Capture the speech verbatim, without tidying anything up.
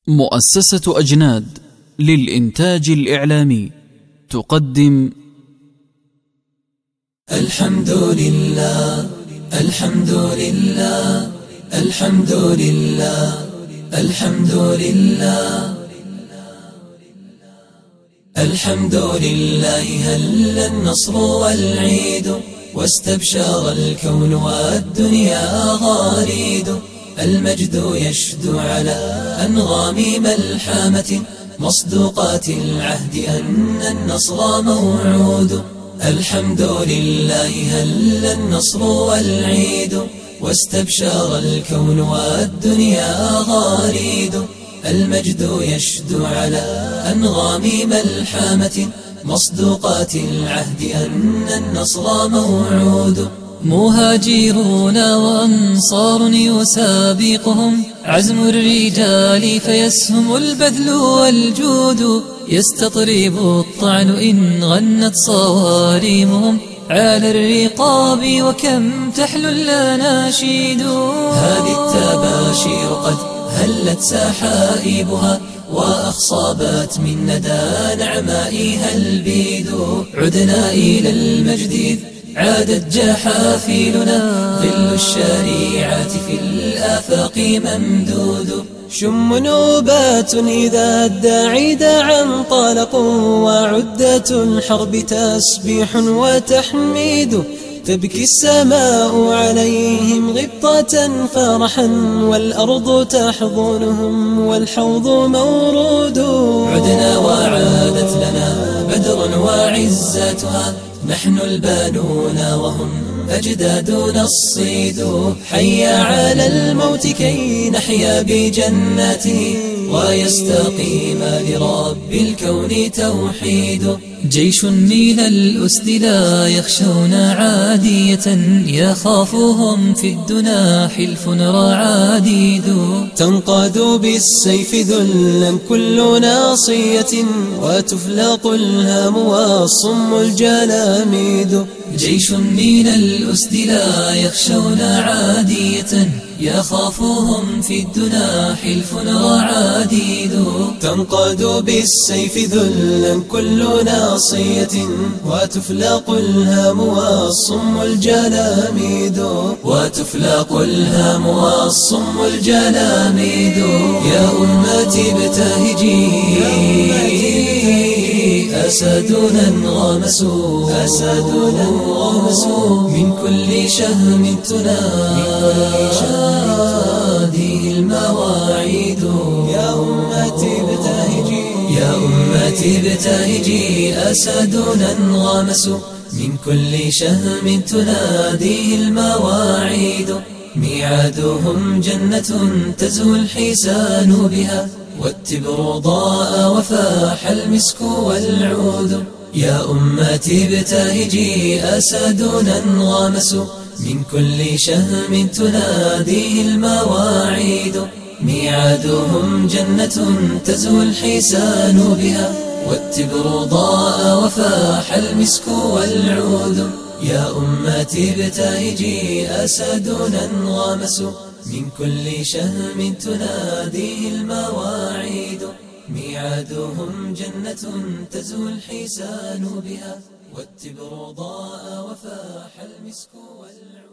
مؤسسة أجناد للإنتاج الإعلامي تقدم الحمد لله الحمد لله الحمد لله الحمد لله الحمد لله هل النصر والعيد واستبشر الكون والدنيا غاريد المجد يشدو على أنغام ملحمة مصدوقات العهد أن النصر موعود الحمد لله هل النصر والعيد واستبشر الكون والدنيا غاريد المجد يشدو على أنغام ملحمة مصدوقات العهد أن النصر موعود مهاجرون وأنصار يسابقهم عزم الرجال فيسهم البذل والجود يستطرب الطعن إن غنت صواريمهم على الرقاب وكم تحلو الأناشيد هذه التباشير قد هلت سحائبها وأخصابت من ندى نعمائها البيد عدنا إلى المجد عادت جحافيلنا ظل الشريعة في الآفاق ممدود شم نوبات إذا الداعي دعا انطلقوا وعدة الحرب تسبيح وتحميد تبكي السماء عليهم غبطة فرحا والأرض تحضنهم والحوض مورود عدنا وعادت لنا بدر وعزتها نحن البانون وهم أجدادنا الصيد حي على الموت كي نحيا بجناته ويستقيم لرب الكون توحيد جيش من الأسد لا يخشون عادية يخافهم في الدنا حلف رعاديد تنقاد بالسيف ذلا كل ناصية وتفلق الهام والصم الجلاميد جيش من الأسد لا يخشون عادية يخافهم في الدنا حلف رعاديد تنقاد بالسيف ذلا كل ناصية وتفلق الهام والصم الجلاميد وتفلق الهام والصم الجلاميد يا أمتي ابتهجي أسدنا انغمسوا أسدنا انغمسوا من كل شهم تنادي المواعيد يا أمتي ابتهجي يا أمتي ابتهجي أسدنا انغمسوا من كل شهم تنادي المواعيد ميعادهم جنة تزهو الحسان بها والتبر ضاء وفاح المسك والعود يا أمتي ابتهجي أسدنا انغمسوا من كل شهم تناديه المواعيد ميعادهم جنة تزهو الحسان بها والتبر ضاء وفاح المسك والعود يا أمتي ابتهجي أسدنا انغمسوا من كل شهم تناديه المواعيد ميعادهم جنة تزهو الحسان بها والتبر ضاء وفاح المسك والعود